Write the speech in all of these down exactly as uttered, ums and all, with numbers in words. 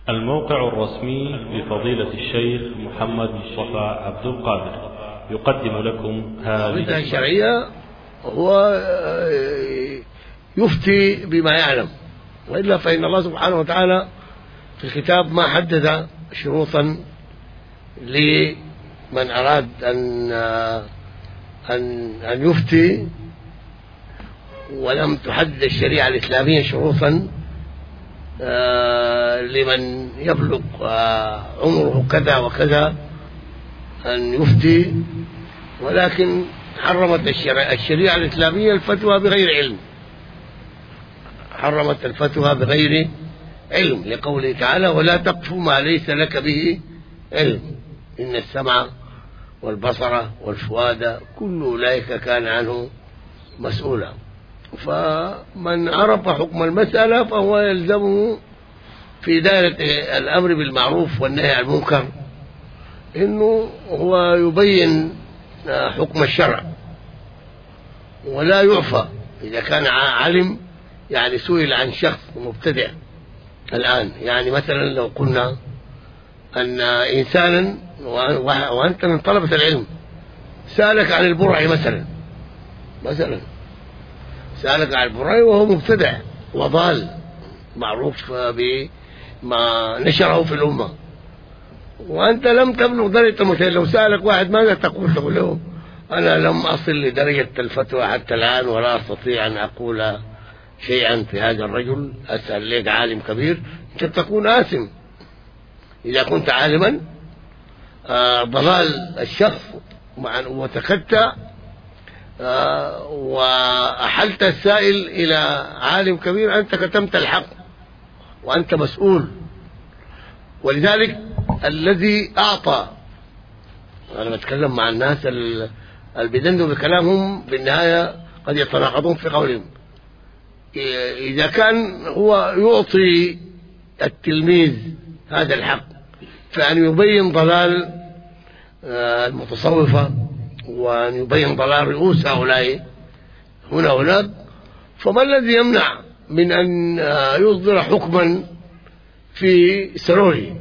الموقع الرسمي لفضيلة الشيخ محمد مصطفى عبد القادر يقدم لكم هذه الشرعية. هو يفتي بما يعلم، وإلا فإن الله سبحانه وتعالى في الكتاب ما حدد شروطا لمن أراد أن أن أن يفتي، ولم تحدد الشريعة الإسلامية شروطا لمن يبلغ عمره كذا وكذا أن يفتي، ولكن حرمت الشريعة الإسلامية الفتوى بغير علم، حرمت الفتوى بغير علم لقوله تعالى: ولا تقف ما ليس لك به علم إن السمع والبصر والفؤاد كل أولئك كان عنه مسؤولا. فمن عرف حكم المسألة فهو يلزمه في دائرة الأمر بالمعروف والنهي عن المنكر إنه هو يبين حكم الشرع، ولا يعفى إذا كان علم. يعني سئل عن شخص مبتدع الآن، يعني مثلا لو قلنا أن إنسانا وأنت من طلبة العلم سألك عن البرع مثلا مثلا سألك عن البرع وهو مبتدع وضال معروف بما نشره في الأمة، وأنت لم تبلغ درجة المجتهد. لو سألك واحد ماذا تقول؟ تقول له: أنا لم أصل لدرجة الفتوى حتى الآن ولا أستطيع أن أقول شيئا في هذا الرجل. أسأل لك عالم كبير، أنت تكون آثم. إذا كنت عالما آه ضلال الشخص وتخدت آه وأحلت السائل إلى عالم كبير، أنت كتمت الحق وأنت مسؤول. ولذلك الذي أعطى، أنا بتكلم مع الناس اللي بيدندوا بكلامهم بالنهاية قد يتناقضون في قولهم. إذا كان هو يعطي التلميذ هذا الحق فأن يبين ضلال المتصوفة وأن يبين ضلال رؤوس هؤلاء هنا هناك، فما الذي يمنع من أن يصدر حكما في سروري؟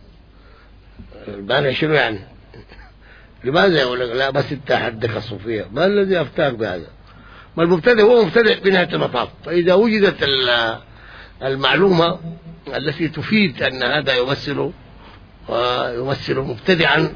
البانع شنو يعني؟ لماذا يقول لك لا بس انت حدك الصوفية؟ ما الذي افتاك بهذا؟ ما المبتدئ هو مبتدئ بنهاية المطاف. فإذا وجدت المعلومة التي تفيد أن هذا يمثل ويمثل مبتدعا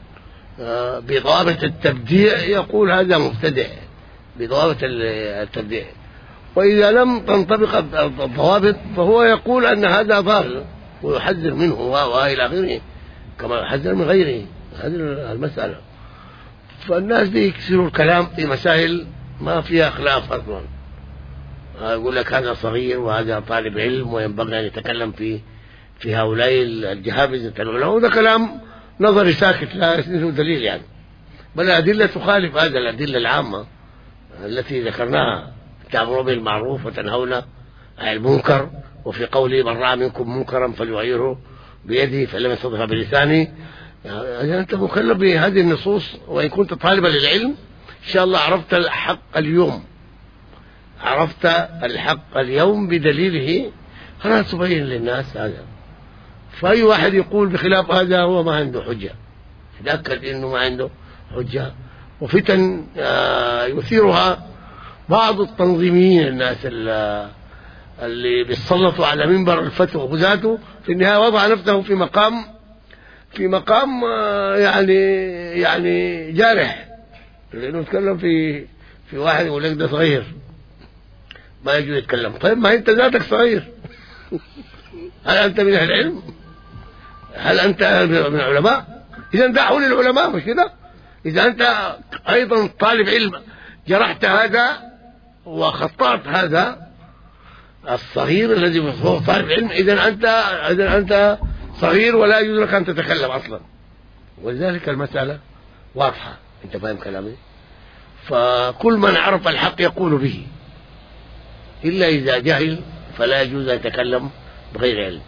بضوابط التبديع، يقول هذا مبتدع بضوابط التبديع. وإذا لم تنطبق الضوابط فهو يقول أن هذا ضال ويحذر منه وإلى آخره، كما يحذر من غيره. هذه المسألة. فالناس دي يكسروا الكلام في مسائل ما فيها خلاف أصلا. يقول لك هذا صغير وهذا طالب علم وينبغي أن يتكلم في في هؤلاء الجهابذة العلماء، وهذا كلام نظري ساكت لا يسنده دليل يعني، بل الأدلة تخالف هذا الأدلة العامة التي ذكرناها: تأمرون بالمعروف وتنهون عن المنكر، وفي قوله: من رأى منكم منكرا فليغيره بيده فلم يستطع بلسانه. يعني أنت مكلف بهذه النصوص، وإن كنت طالبا للعلم إن شاء الله عرفت الحق اليوم، عرفت الحق اليوم بدليله، خلاص تبين للناس هذا. فأي واحد يقول بخلاف هذا هو ما عنده حجة، تأكد إنه ما عنده حجة. وفتن يثيرها بعض التنظيميين، الناس اللي بيتسلطوا على منبر الفتوى وذاته في النهاية وضع نفسه في مقام في مقام يعني يعني جارح، لأنه يتكلم في في واحد يقول لك ده صغير ما يجوز يتكلم. طيب ما أنت ذاتك صغير. هل أنت من أهل العلم؟ هل أنت من العلماء؟ إذا دعوا للعلماء، مش كده؟ إذا أنت أيضا طالب علم جرحت هذا وخطأت هذا الصغير الذي هو طالب علم، إذا أنت إذا أنت صغير ولا يجوز لك أن تتكلم أصلا. ولذلك المسألة واضحة. أنت فاهم كلامي؟ فكل من عرف الحق يقول به، إلا إذا جهل فلا يجوز أن يتكلم بغير علم.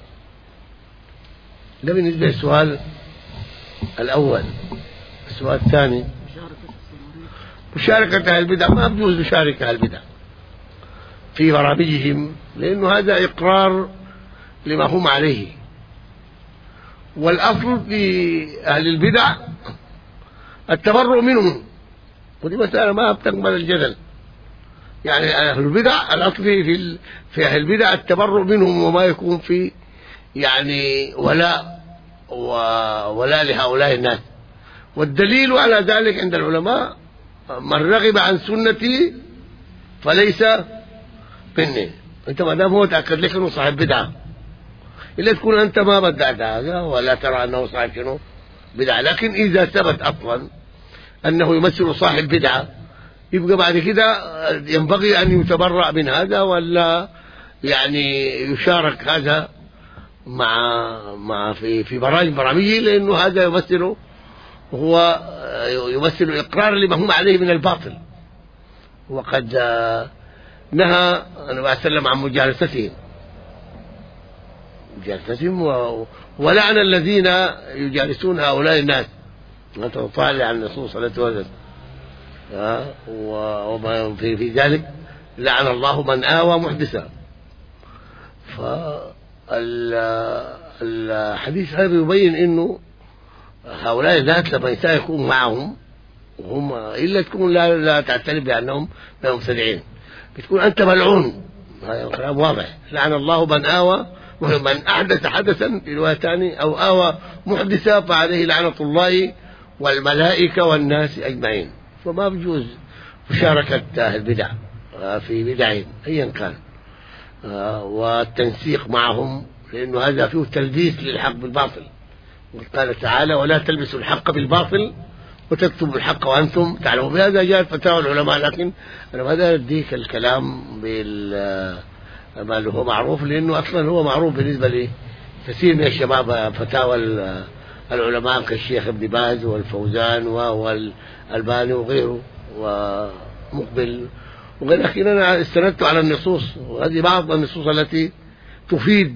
ده بالنسبة للسؤال الأول. السؤال الثاني: مشاركة أهل البدع. ما بجوز مشاركة أهل البدع في برامجهم، لأنه هذا إقرار لما هم عليه. والأصل في أهل البدع التبرؤ منهم، ودي مسألة ما بتقبل الجدل. يعني أهل البدع الأصل في في أهل البدع التبرؤ منهم، وما يكون في يعني ولاء ولا لهؤلاء الناس. والدليل على ذلك عند العلماء من رغب عن سنتي فليس مني. انت ما دام هو تاكد لك انه صاحب بدعه، الا تكون انت ما بدعت هذا ولا ترى انه صاحب شنو بدعه. لكن اذا ثبت اصلا انه يمثل صاحب بدعه، يبقى بعد كده ينبغي ان يتبرأ من هذا، ولا يعني يشارك هذا مع مع في في برامج برامجه، لانه هذا يمثل هو يمثل اقرار لما هم عليه من الباطل. وقد نهى النبي عليه وسلم عن مجالستهم مجالستهم ولعن الذين يجالسون هؤلاء الناس. أنت تطالع عن النصوص التي وردت، وما في في ذلك لعن الله من آوى محدثا. فالحديث هذا يبين انه هؤلاء الناس لما الانسان يكون معهم وهم الا تكون لا, لا تعترف بانهم مبتدعين، بتكون انت ملعون. هذا كلام واضح. لعن الله من آوى، ومن احدث حدثا في رواية ثانية او آوى محدثا فعليه لعنة الله والملائكة والناس اجمعين. فما بيجوز مشاركة أهل البدع في بدعهم ايا كان، والتنسيق معهم، لانه هذا فيه تلبيس للحق بالباطل. قال تعالى: ولا تلبسوا الحق بالباطل وتكتبوا الحق وانتم تعلمون. بهذا جاءت فتاوى العلماء، لكن انا هذا اديك الكلام بال ما هو معروف، لانه اصلا هو معروف بالنسبه لكثير من الشباب. فتاوى العلماء كالشيخ ابن باز والفوزان والألباني وغيره ومقبل وغيره. لكن انا استندت على النصوص، وهذه بعض النصوص التي تفيد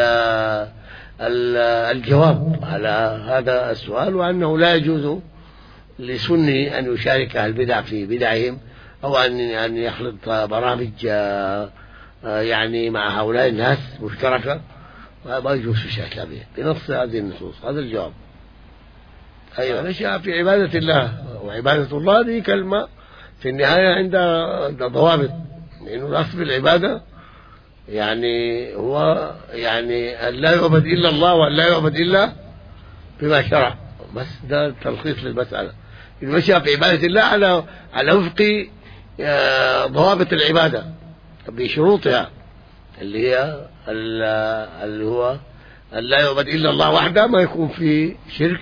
الجواب على هذا السؤال، وأنه لا يجوز لسني أن يشارك أهل البدع في بدعهم، أو أن أن يخلط برامج يعني مع هؤلاء الناس مشتركة، ما يجوز الشرك به بنص هذه النصوص. هذا الجواب. أيوة، الأشياء في عبادة الله، وعبادة الله دي كلمة في النهاية عندها ضوابط، لأنه الأصل في العبادة يعني هو يعني أن لا يعبد إلا الله، وأن لا يعبد إلا بما شرع. بس ده تلخيص للمسألة. المشي في عبادة الله على على وفق ضوابط العبادة بشروطها، اللي هي اللي هو أن لا يعبد إلا الله وحده، ما يكون في شرك،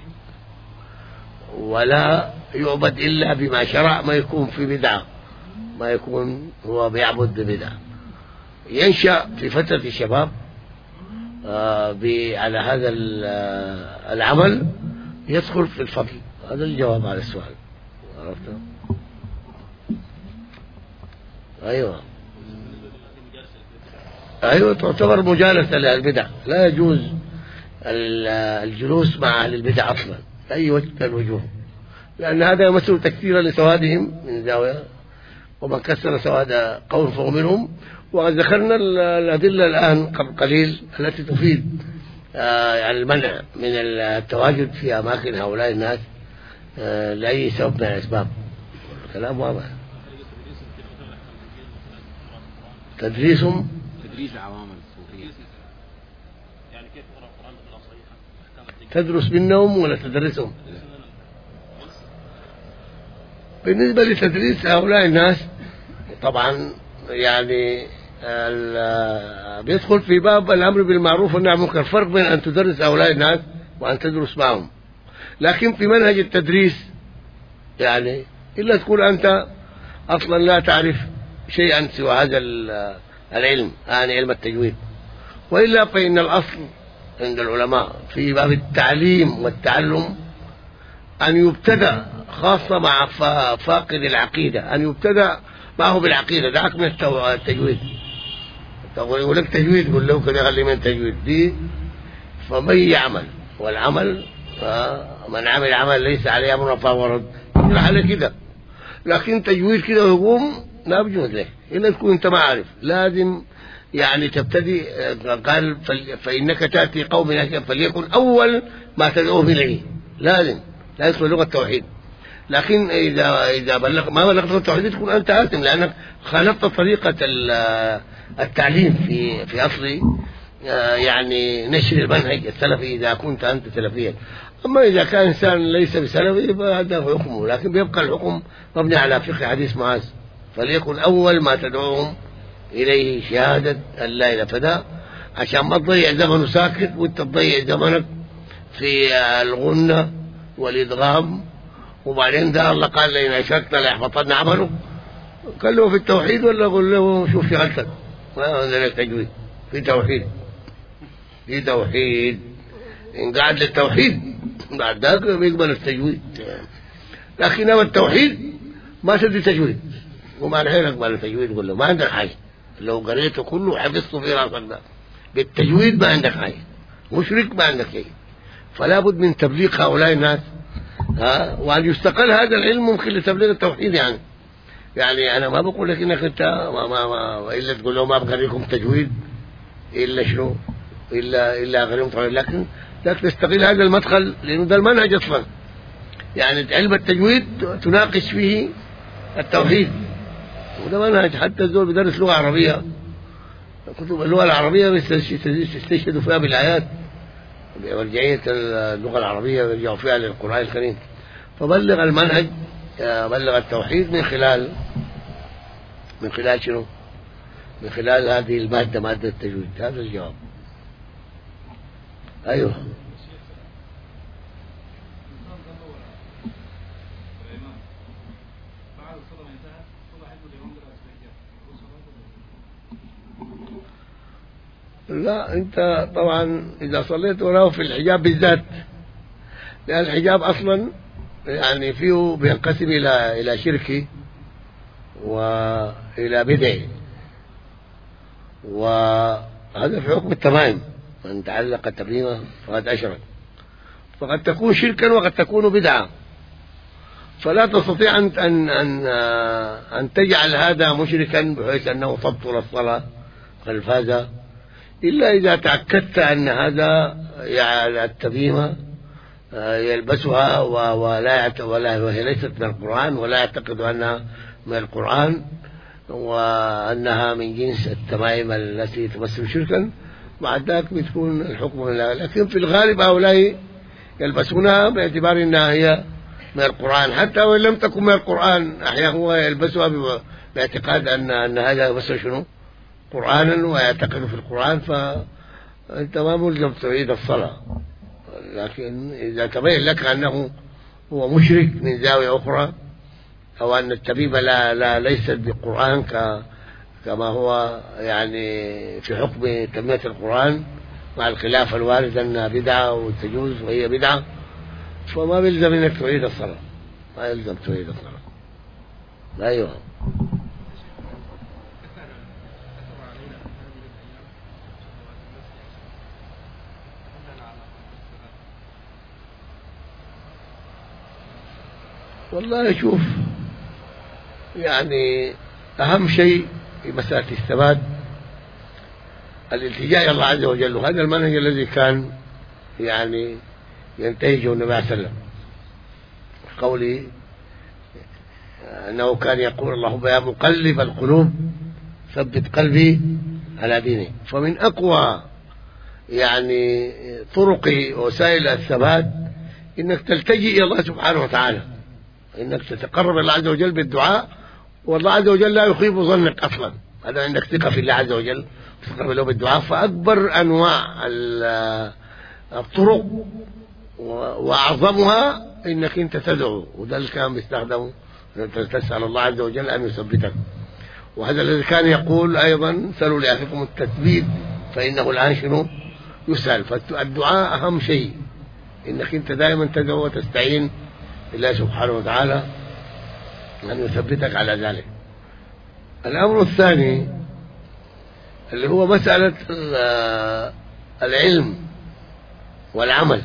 ولا يعبد إلا بما شرع، ما يكون في بدعة، ما يكون هو بيعبد ببدعة. ينشأ في فترة الشباب على هذا العمل يدخل في الفضل. هذا الجواب على السؤال. عرفت؟ أيوة أيوة تعتبر مجالسة للبدع. لا يجوز الجلوس مع أهل البدع أصلا أي وجه من الوجوه، لأن هذا يمثل تكثيرا لسوادهم من زاوية، ومن كسر سواد قوم فهو منهم. وقد ذكرنا الأدلة الآن قبل قليل التي تفيد يعني المنع من التواجد في أماكن هؤلاء الناس لأي سبب من الأسباب. كلام واضح. تدريسهم تدريس العوام الصوفية، يعني كيف تقرأ القرآن بطريقة صحيحة؟ تدرس منهم ولا تدرسهم؟ بالنسبة لتدريس هؤلاء الناس طبعا يعني بيدخل في باب الأمر بالمعروف والنهي عن المنكر. فرق بين أن تدرس هؤلاء الناس وأن تدرس معهم. لكن في منهج التدريس يعني إلا تكون أنت أصلا لا تعرف شيئا سوى هذا العلم، يعني علم التجويد، وإلا فإن الأصل عند العلماء في باب التعليم والتعلم أن يبتدأ خاصة مع فاقد العقيدة، أن يبتدأ معه بالعقيدة. دعك من التجويد، يقول لك تجويد، يقول له كده خلي من تجويد دي. فمن يعمل، والعمل من عمل عمل ليس عليه أمرنا فهو رد، يقول عليه كده. لكن تجويد كده ويقوم لا بجوز له، إلا تكون أنت ما عارف. لازم يعني تبتدي، قال فإنك تأتي قوم فليكن أول ما تدعوهم إليه، لازم لا يدخل لغة التوحيد. لكن إذا إذا بلغ ما بلغت التوحيد تكون أنت آثم، لأنك خالفت طريقة التعليم في في أصل يعني نشر المنهج السلفي إذا كنت أنت سلفيا. أما إذا كان إنسان ليس بسلفي فهذا حكمه، لكن بيبقى الحكم مبني على فقه حديث معاذ، فليكن أول ما تدعوهم إليه شهادة أن لا إله فدا، عشان ما تضيع زمنه ساكت وأنت تضيع زمنك في الغنة والإدغام. وبعدين ده الله قال لئن أشركت ليحبطن عمله، قال له في التوحيد ولا قل له شوف شغلتك ما أنزل لك تجويد في توحيد، في توحيد إن قعد للتوحيد بعد ذاك بيقبل التجويد. لكن هو التوحيد ما تدي تجويد، وما الحين اقبل التجويد قل له ما عندك حاجة، لو قريته كله حفظته في راسك ده بالتجويد ما عندك حاجة، مشرك ما عندك شيء. فلا بد من تبليغ هؤلاء الناس، ها، وأن يستقل هذا العلم ممكن لتبليغ التوحيد. يعني يعني أنا ما بقول لك إنك أنت ما ما ما إلا تقول له ما بقريكم تجويد إلا شنو إلا إلا غيرهم، لكن لكن تستغل هذا المدخل لأنه ده المنهج أصلا. يعني علم التجويد تناقش فيه التوحيد، وده منهج. حتى الزول بدرس لغة عربية، كتب اللغة العربية يستشهدوا فيها بالآيات، برجعية اللغة العربية يرجعوا فيها للقرآن الكريم. فبلغ المنهج، بلغ التوحيد من خلال من خلال شنو؟ من خلال هذه المادة، مادة التجويد. هذا الجواب. أيوه. لا أنت طبعا إذا صليت وراه في الحجاب بالذات، لأن الحجاب أصلا يعني فيه بينقسم إلى إلى شركي وإلى بدعي، وهذا في حكم التمائم، من تعلق التميمة فقد أشرك. فقد تكون شركا وقد تكون بدعة، فلا تستطيع أن أن أن, أن تجعل هذا مشركا بحيث أنه تبطل الصلاة خلفاذا، إلا إذا تأكدت أن هذا يعني التميمة يلبسها ولا ولا وهي ليست من القرآن، ولا يعتقد أنها من القرآن، وأنها من جنس التمائم التي تمثل شركا، بعد ذلك بتكون الحكم لله. لكن في الغالب هؤلاء يلبسونها باعتبار أنها هي من القرآن، حتى وإن لم تكن من القرآن أحيانا هو يلبسها باعتقاد أن أن هذا مثل شنو قرآنا، ويعتقد في القرآن، فأنت ما ملزم تعيد الصلاة. لكن إذا تبين لك أنه هو مشرك من زاوية أخرى، أو أن التميمة لا لا ليست بالقرآن كما هو يعني في حكم تميمة القرآن، مع الخلاف الوارد أنها بدعة وتجوز وهي بدعة، فما بيلزم أنك تعيد الصلاة، ما يلزم تعيد الصلاة. أيوه. والله شوف، يعني أهم شيء في مسألة الثبات الالتجاء إلى الله عز وجل، وهذا المنهج الذي كان يعني ينتهجه النبي عليه الصلاة والسلام، قولي أنه كان يقول اللهم يا مقلب القلوب ثبت قلبي على دينك. فمن أقوى يعني طرق وسائل الثبات إنك تلتجئ إلى الله سبحانه وتعالى، إنك تتقرب إلى الله عز وجل بالدعاء، والله عز وجل لا يخيب ظنك أصلا، هذا عندك ثقة في الله عز وجل تتقرب له بالدعاء. فأكبر أنواع الطرق وأعظمها إنك أنت تدعو، وده اللي كان بيستخدمه، تسأل الله عز وجل أن يثبتك. وهذا الذي كان يقول أيضا سألوا لأخيكم التثبيت فإنه الآن شنو يسأل. فالدعاء أهم شيء، إنك أنت دائما تدعو وتستعين بالله سبحانه وتعالى أن يثبتك على ذلك. الأمر الثاني اللي هو مسألة العلم والعمل،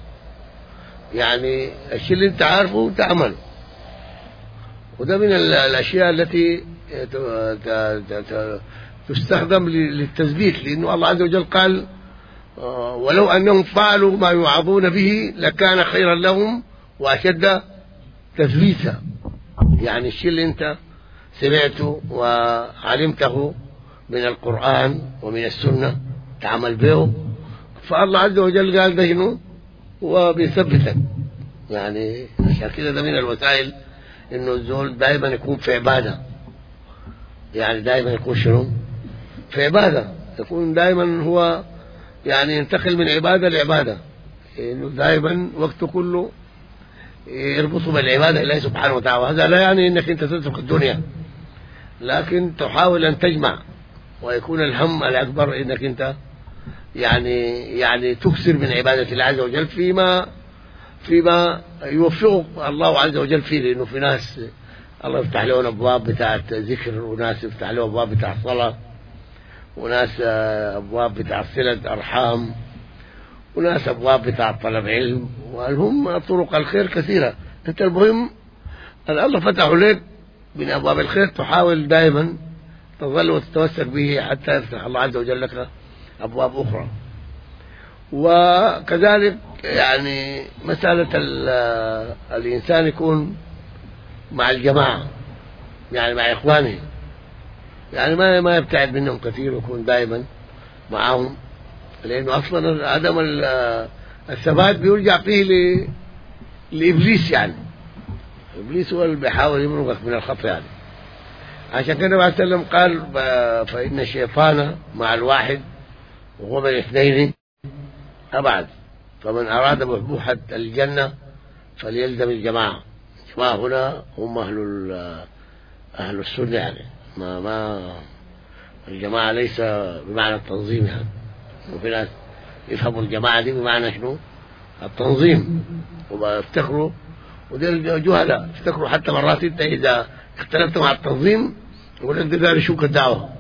يعني الشيء اللي انت عارفه تعمله، وده من الأشياء التي تستخدم للتثبيت، لأنه الله عز وجل قال ولو أنهم فعلوا ما يوعظون به لكان خيرا لهم وأشد تثبيتا. يعني الشيء اللي أنت سمعته وعلمته من القرآن ومن السنة تعمل به، فالله عز وجل قال ده شنو وبيثبتك. يعني عشان كده ده من الوسائل إنه الزول دائما يكون في عبادة، يعني دائما يكون شنو في عبادة، يكون دائما هو يعني ينتقل من عبادة لعبادة، إنه دائما وقته كله يربطه بالعبادة لله سبحانه وتعالى. هذا لا يعني إنك أنت تترك الدنيا، لكن تحاول أن تجمع، ويكون الهم الأكبر إنك أنت يعني يعني تكثر من عبادة الله عز وجل فيما فيما يوفقك الله عز وجل فيه. لأنه في ناس الله يفتح لهم أبواب بتاعة ذكر، وناس يفتح لهم أبواب بتاعة صلاة، وناس أبواب بتاعة صلة أرحام، وناس أبواب بتاعة طلب علم، والهم طرق الخير كثيرة. أنت المهم أن الله فتحه لك من أبواب الخير، تحاول دائما تظل وتتوسك به حتى يفتح الله عز وجل لك أبواب أخرى. وكذلك يعني مسألة الإنسان يكون مع الجماعة، يعني مع إخوانه، يعني ما ما يبتعد منهم كثير، ويكون دائما معهم، لأنه أصلا عدم الثبات بيرجع فيه لإبليس. يعني إبليس هو اللي بيحاول يمرقك من الخط. يعني عشان كده النبي صلى الله عليه وسلم قال فإن الشيطان مع الواحد وهو من الاثنين أبعد، فمن أراد بحبوحة الجنة فليلزم الجماعة. الجماعة هنا هم أهل أهل السنة، يعني ما ما الجماعة ليس بمعنى التنظيم، يعني وفي ناس يفهموا الجماعة دي بمعنى شنو التنظيم، وبيفتكروا ودي الجهلاء يفتكروا حتى مرات انت إذا اختلفت مع التنظيم يقول لك ده داري شوك الدعوة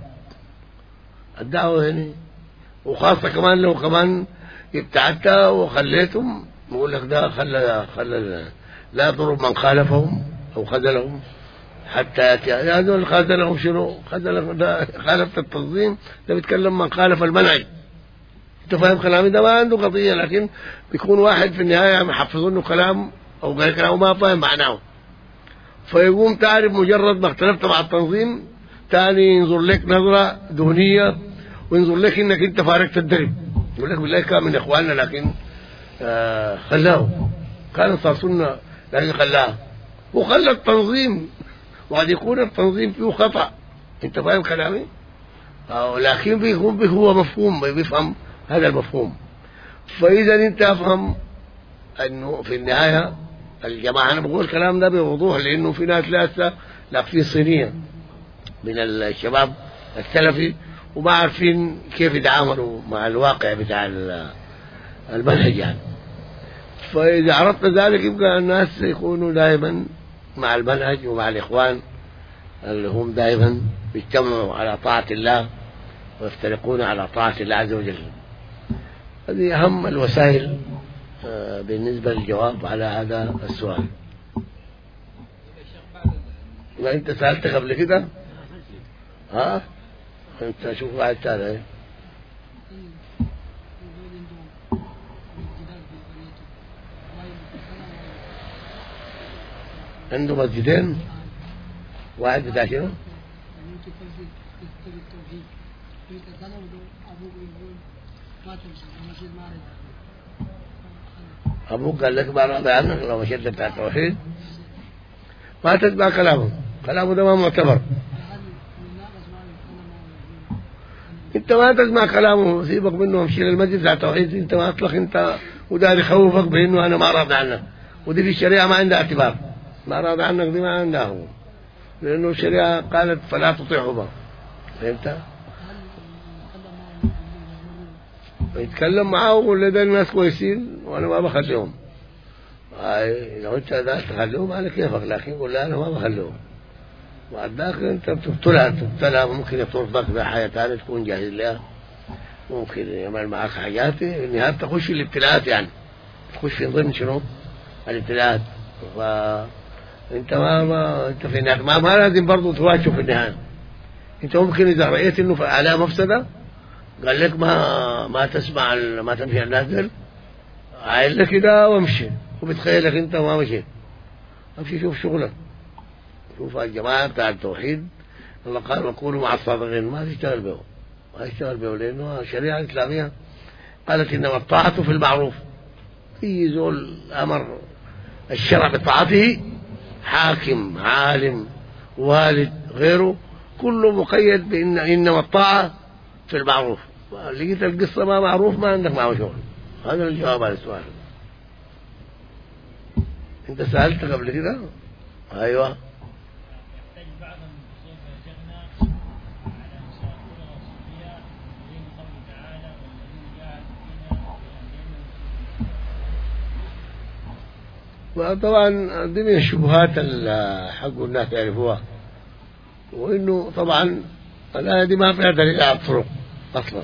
الدعوة يعني، وخاصة كمان لو كمان ابتعدت وخليتهم يقول لك ده خلى خلى لا يضرب من خالفهم أو خذلهم حتى يأتي. هذول خذلهم شنو؟ خذلهم ده خالفت التنظيم، ده بيتكلم من خالف المنهج. انت فاهم كلامي؟ ده ما عنده قضية، لكن بيكون واحد في النهاية محفظون له كلام أو قال كلام ما فاهم معناه، فيقوم تعرف مجرد ما اختلفت مع التنظيم تاني ينظر لك نظرة دونية، وينظر لك انك انت فارقت الدرب، يقول لك بالله كان من اخواننا لكن آه خلاه، كان صار سنة لكن خلاه، وخلى التنظيم، وقد يكون التنظيم فيه خطأ. انت فاهم كلامي؟ آه لكن بيكون به هو مفهوم، بيفهم هذا المفهوم. فإذا انت افهم انه في النهاية الجماعة، أنا بقول الكلام ده بوضوح لأنه في ناس لسه لاقفين صينية من الشباب السلفي وما عارفين كيف يتعاملوا مع الواقع بتاع المنهج يعني. فإذا عرفت ذلك يبقى الناس يكونوا دائما مع المنهج ومع الإخوان اللي هم دائما بيجتمعوا على طاعة الله ويفترقون على طاعة الله عز وجل. هذه أهم الوسائل بالنسبة للجواب على هذا السؤال. ما أنت سألت قبل كده؟ ها؟ أنت شوف واحد ثاني عنده مسجدين، واحد بتاع شنو؟ أبوك قال لك ما راضي عنك لو مشيت بتاع التوحيد ما تتبع كلامه، كلامه ده ما معتبر. انت ما تسمع كلامه، سيبك منه وامشي للمسجد بتاع التوحيد. انت ما اطلق انت ودار يخوفك بانه انا ما راضي عنك، ودي في الشريعه ما عندها اعتبار. ما راضي عنك دي ما عندها هو، لانه الشريعه قالت فلا تطيعهما. فهمت؟ يتكلم معاه ويقول ده الناس كويسين وانا ما بخليهم. هاي لو انت ده تخليهم على كيفك، لكن قول لا انا ما بخليهم. بعد ذاك انت بتبتلها تبتلها ممكن يطردك بحياة ثانية تكون جاهز لها، ممكن يعمل معك حاجات في النهاية تخش في الابتلاءات، يعني تخش في ضمن شنو الابتلاءات. فانت ما, ما انت في النهاية ما, ما لازم برضه تواجه في النهاية، أنت ممكن إذا رأيت إنه على مفسدة قال لك ما ما تسمع ما تمشي النازل، عايل لك كده وامشي، وبتخيلك أنت ما مشيت. امشي شوف شغلك، شوف الجماعة بتاع التوحيد الله قال وكونوا مع الصادقين، ما تشتغل به ما تشتغل به لأنه الشريعة الإسلامية قالت إنما الطاعة في المعروف. في زول أمر الشرع بطاعته، حاكم عالم والد غيره، كله مقيد بإن إنما الطاعة في المعروف. لقيت القصة ما معروف ما عندك معه شغل. هذا الجواب على السؤال. أنت سألت قبل كده؟ أيوة. طبعا دي من الشبهات حق الناس يعرفوها، وإنه طبعا الآية دي ما فيها دليل على الطرق أصلا،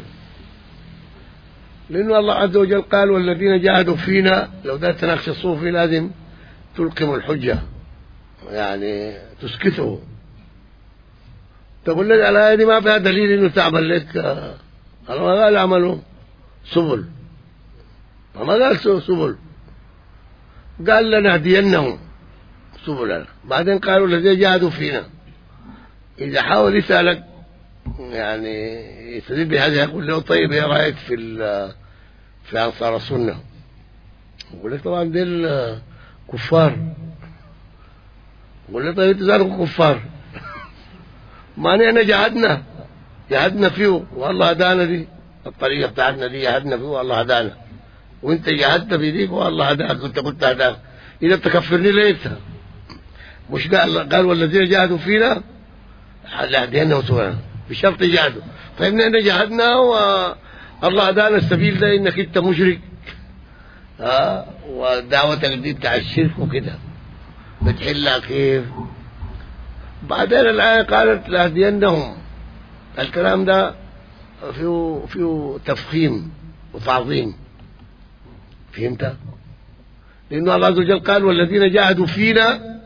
لأنه الله عز وجل قال والذين جاهدوا فينا. لو ده تناقش الصوفي لازم تلقم الحجة، يعني تسكته. تقول لك الآية دي ما فيها دليل إنه تعمل لك. الله قال عملوا سبل، ما قال سبل، قال لنهدينهم سبلنا. بعدين قالوا الذين جاهدوا فينا. إذا حاول يسألك يعني يستدل بهذا يقول له طيب ايه رايك في في انصار السنه؟ يقول لك طبعا دول كفار. يقول لك طيب انتوا كفار، ما احنا جاهدنا جاهدنا فيه والله هدانا، دي الطريقه بتاعتنا دي جاهدنا فيه والله هدانا، وانت جاهدت بيديك والله هداك، وانت قلت هداك، اذا تكفرني ليه؟ مش قال قال والذين جاهدوا فينا لهدينهم سبلنا بشرط جهاده. طيب احنا جاهدنا والله هدانا السبيل ده، انك انت مشرك ها ودعوتك دي بتاع الشرك وكده بتحلها كيف؟ بعدين الآية قالت لهدينهم. الكلام ده فيه فيه تفخيم وتعظيم، فهمت؟ لأنه الله عز وجل قال والذين جاهدوا فينا،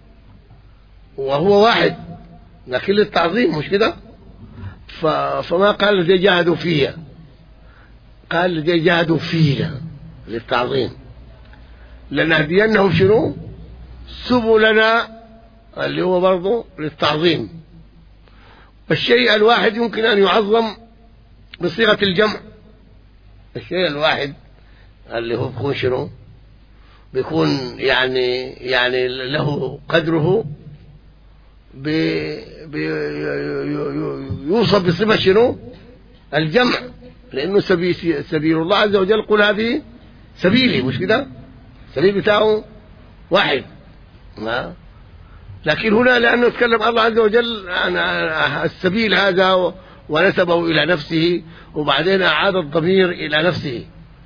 وهو واحد لكن للتعظيم مش كده؟ فما قال الذين جاهدوا فيها، قال الذين جاهدوا فينا للتعظيم. لنهدينهم شنو؟ سبلنا، اللي هو برضه للتعظيم. الشيء الواحد يمكن أن يعظم بصيغة الجمع. الشيء الواحد اللي هو بيكون شنو؟ بيكون يعني يعني له قدره يوصف بصفة شنو؟ الجمع، لأنه سبيل, سبيل الله عز وجل قل هذه سبيلي، مش كده؟ السبيل بتاعه واحد. ما لكن هنا لأنه تكلم الله عز وجل عن السبيل هذا ونسبه إلى نفسه، وبعدين أعاد الضمير إلى نفسه،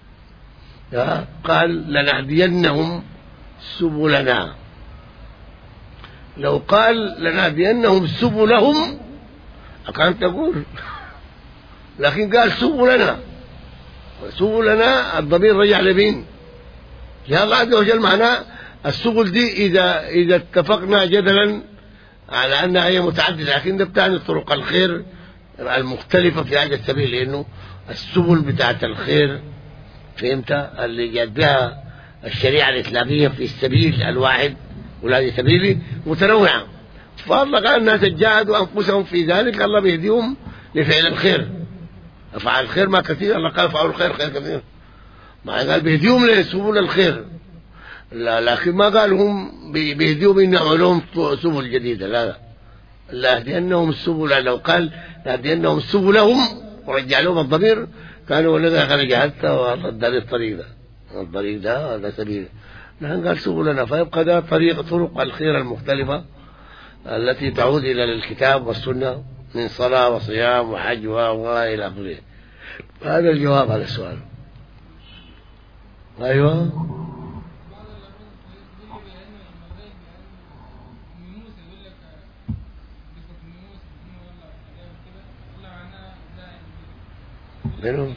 قال لنهدينهم سبلنا. لو قال لنهدينهم سبلهم كانت تقول، لكن قال سبلنا. سبلنا الضمير رجع لمين؟ يا الله عز وجل. معناه السبل دي إذا إذا اتفقنا جدلا على أنها هي متعددة، لكن ده بتعني طرق الخير المختلفة في هذا السبيل، لأنه السبل بتاعت الخير فهمت اللي جاد بها الشريعة الإسلامية في السبيل الواحد، وهذه سبيلي متنوعة. فالله قال الناس جاهدوا أنفسهم في ذلك، الله بيهديهم لفعل الخير. أفعال الخير ما كثير، الله قال فعلوا الخير خير كثير، ما قال بيهديهم لسبل الخير، لا، لكن ما قال هم بيهديهم إن لهم سبل جديدة، لا لا لا هدينهم السبل. لو قال هدينهم سبلهم ورجع لهم الضمير كانوا الذين قال جهدت ورد لي الطريق ده، الطريق ده هذا سبيل. لكن قال سبلنا، فيبقى ده طريق طرق الخير المختلفة التي تعود إلى الكتاب والسنة من صلاة وصيام وحج وإلى آخره. هذا الجواب على السؤال. أيوه. منهم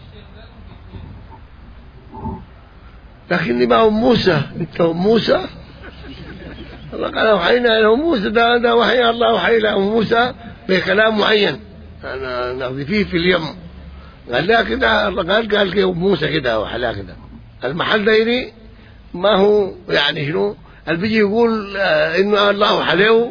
لكن ما هو موسى، انت موسى الله قال وحينا له موسى، ده ده وحي الله وحي له موسى بكلام معين نقذفيه في اليم. قال لا كده، قال قال كده موسى كده وحلا كده. المحل دايري ما هو يعني شنو اللي بيجي يقول انه الله حليه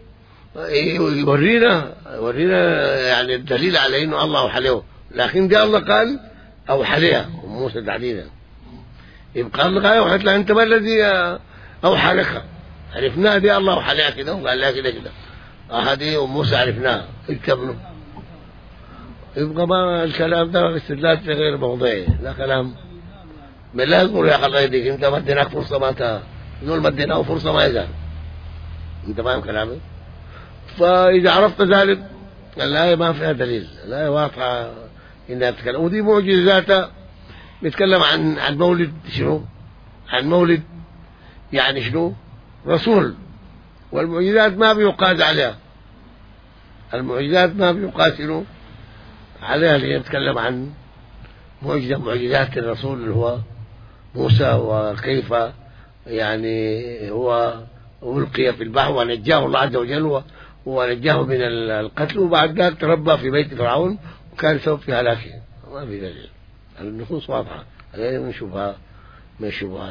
يورينا يورينا يعني الدليل على انه الله حليه، لكن دي الله قال او حليها موسى تحديدا. يبقى الله قال اوحت لها انت ما الذي اوحى لك؟ عرفناها دي الله حليها كده وقال لها كده كده. هذه موسى عرفناها اكتبنا. يبقى ما الكلام ده استدلال غير موضوعي، لا كلام بالله. يقول يا اخي الله يهديك انت ما اديناك فرصه، ما انت نقول ما اديناه فرصه ما يزال. انت فاهم كلامي؟ فاذا عرفت ذلك الآية ما فيها دليل، الآية واضحة انها تتكلم، ودي معجزاتها بيتكلم عن عن مولد شنو؟ عن مولد يعني شنو؟ رسول. والمعجزات ما بيقاس عليها، المعجزات ما بيقاس شنو؟ عليها، اللي يتكلم عن معجزة معجزات الرسول اللي هو موسى، وكيف يعني هو ألقي في البحر ونجاه الله عز وجل ونجاه من القتل، وبعد ذلك تربى في بيت فرعون وكان سبب في هلاكه. ما في دليل، النصوص واضحة، علينا من شبهات من الشبهات.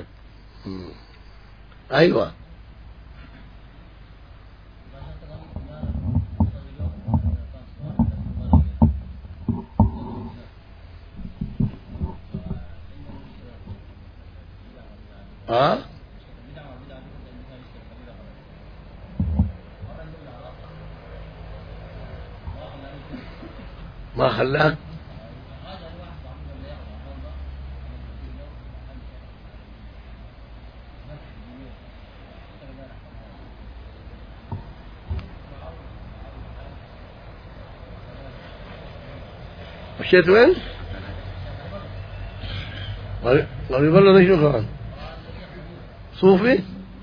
أيوة ها ما خلاك مشيت وين؟ قريب الله نشوف كمان صوفي.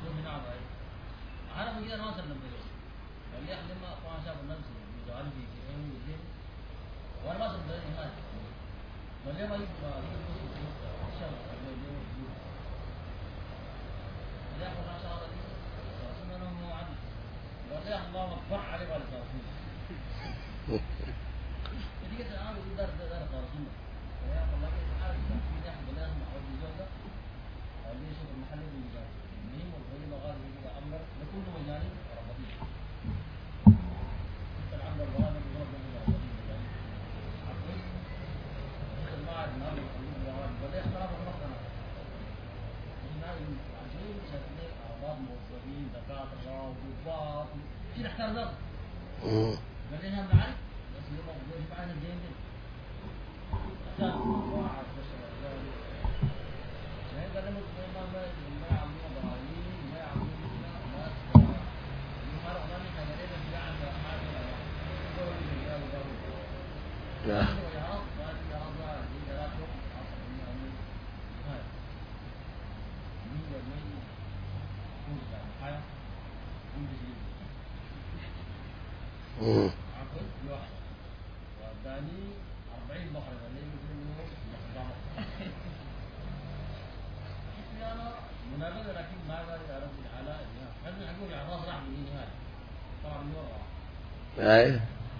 اي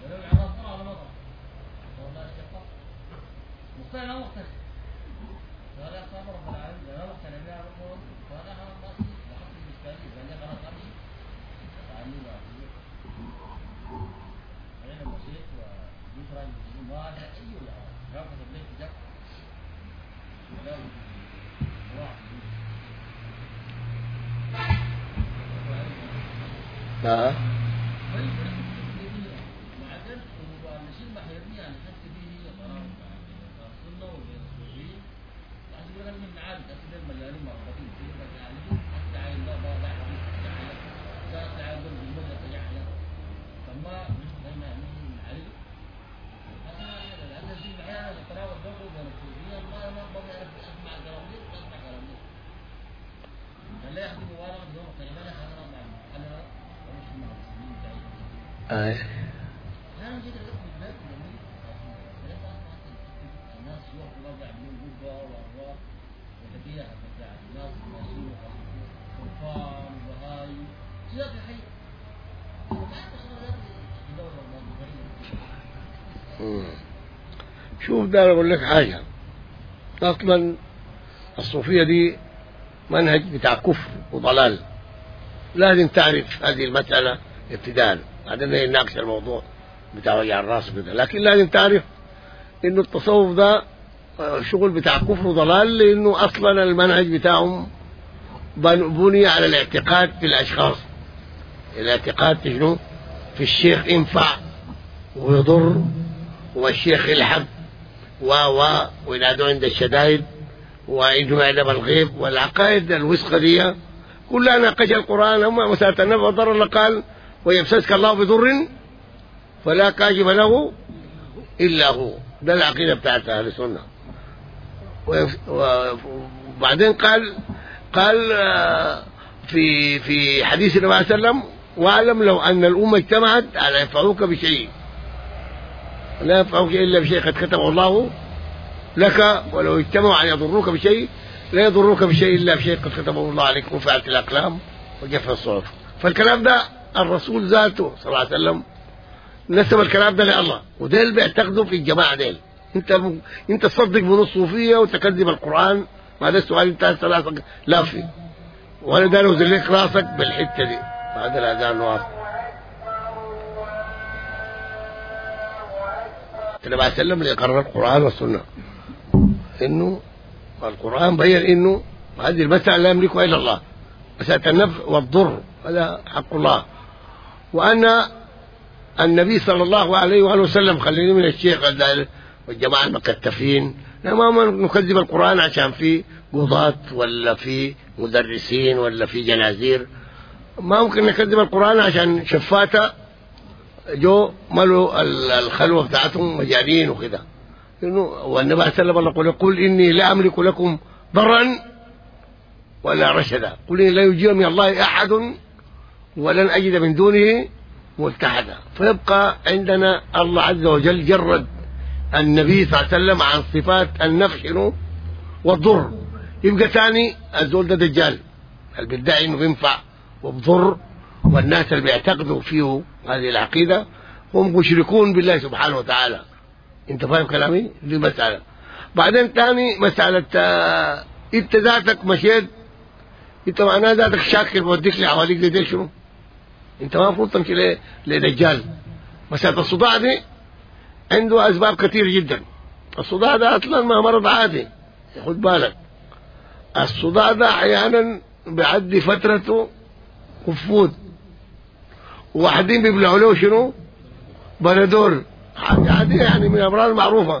ها اي شوف ده أقول لك حاجة. أصلا الصوفية دي منهج بتاع كفر وضلال، لازم تعرف هذه المسألة ابتداء، بعدين نناقش الموضوع بتاع وجع الراس كده. لكن لازم تعرف إنه التصوف ده شغل بتاع كفر وضلال، لأنه أصلا المنهج بتاعهم بني على الاعتقاد في الأشخاص، الاعتقاد في شنو؟ في الشيخ ينفع ويضر، والشيخ يلحق و و وينادوا عند الشدائد، وعنده علم الغيب والعقائد الوسخة دي كلها ناقش القرآن. هم مسألة النفع والضر اللي قال ويمسسك الله بضر فلا كاشف له إلا هو، ده العقيدة بتاعت أهل السنة. وبعدين قال قال في في حديث النبي صلى الله عليه وسلم: واعلم لو أن الأمة اجتمعت على ينفعوك بشيء لا ينفعوك إلا بشيء قد كتبه الله لك، ولو اجتمعوا على يضروك بشيء لا يضروك بشيء إلا بشيء قد كتبه الله عليك، وفعلت الأقلام وجف الصحف. فالكلام ده الرسول ذاته صلى الله عليه وسلم نسب الكلام ده لله، وديل بيعتقدوا في الجماعة ديل. انت م... انت تصدق من الصوفية وتكذب القرآن، ما ده السؤال انت ثلاثة لا في ولا ده نوزل لك راسك بالحتة دي. هذا الأذان واضح. النبي عليه السلام اللي يقرر القرآن والسنة، إنه القرآن بين إنه هذه المسألة لا يملكها إلا الله، مسألة النفع والضر هذا حق الله، وأن النبي صلى الله عليه وآله وسلم خليني من الشيخ والجماعة المكتفين ما نكذب القرآن عشان في قضاة ولا في مدرسين ولا في جنازير، ما ممكن نكذب القرآن عشان شفاته جو ملوا الخلوة بتاعتهم مجانين وكده. إنه والنبي صلى الله عليه وسلم يقول: إني لا أملك لكم ضرا ولا رشدا، قل إني لا يجير من الله أحد ولن أجد من دونه ملتحدا. فيبقى عندنا الله عز وجل جرد النبي صلى الله عليه وسلم عن صفات النفع والضر. يبقى ثاني الزول ده دجال اللي بيدعي انه بينفع وبضر، والناس اللي بيعتقدوا فيه هذه العقيده هم مشركون بالله سبحانه وتعالى. انت فاهم كلامي؟ دي مساله. بعدين ثاني مساله آه انت ذاتك مشيت، انت معناه ذاتك شاكر بوديك لعواليك دي, دي شنو؟ انت ما المفروض تمشي لدجال. مساله الصداع دي عنده اسباب كثير جدا. الصداع ده اصلا ما مرض عادي، خد بالك. الصداع ده احيانا بيعدي فترته وفود، وواحدين بيبلعوا له شنو؟ بنادول، حاجه عاديه يعني من الامراض المعروفه.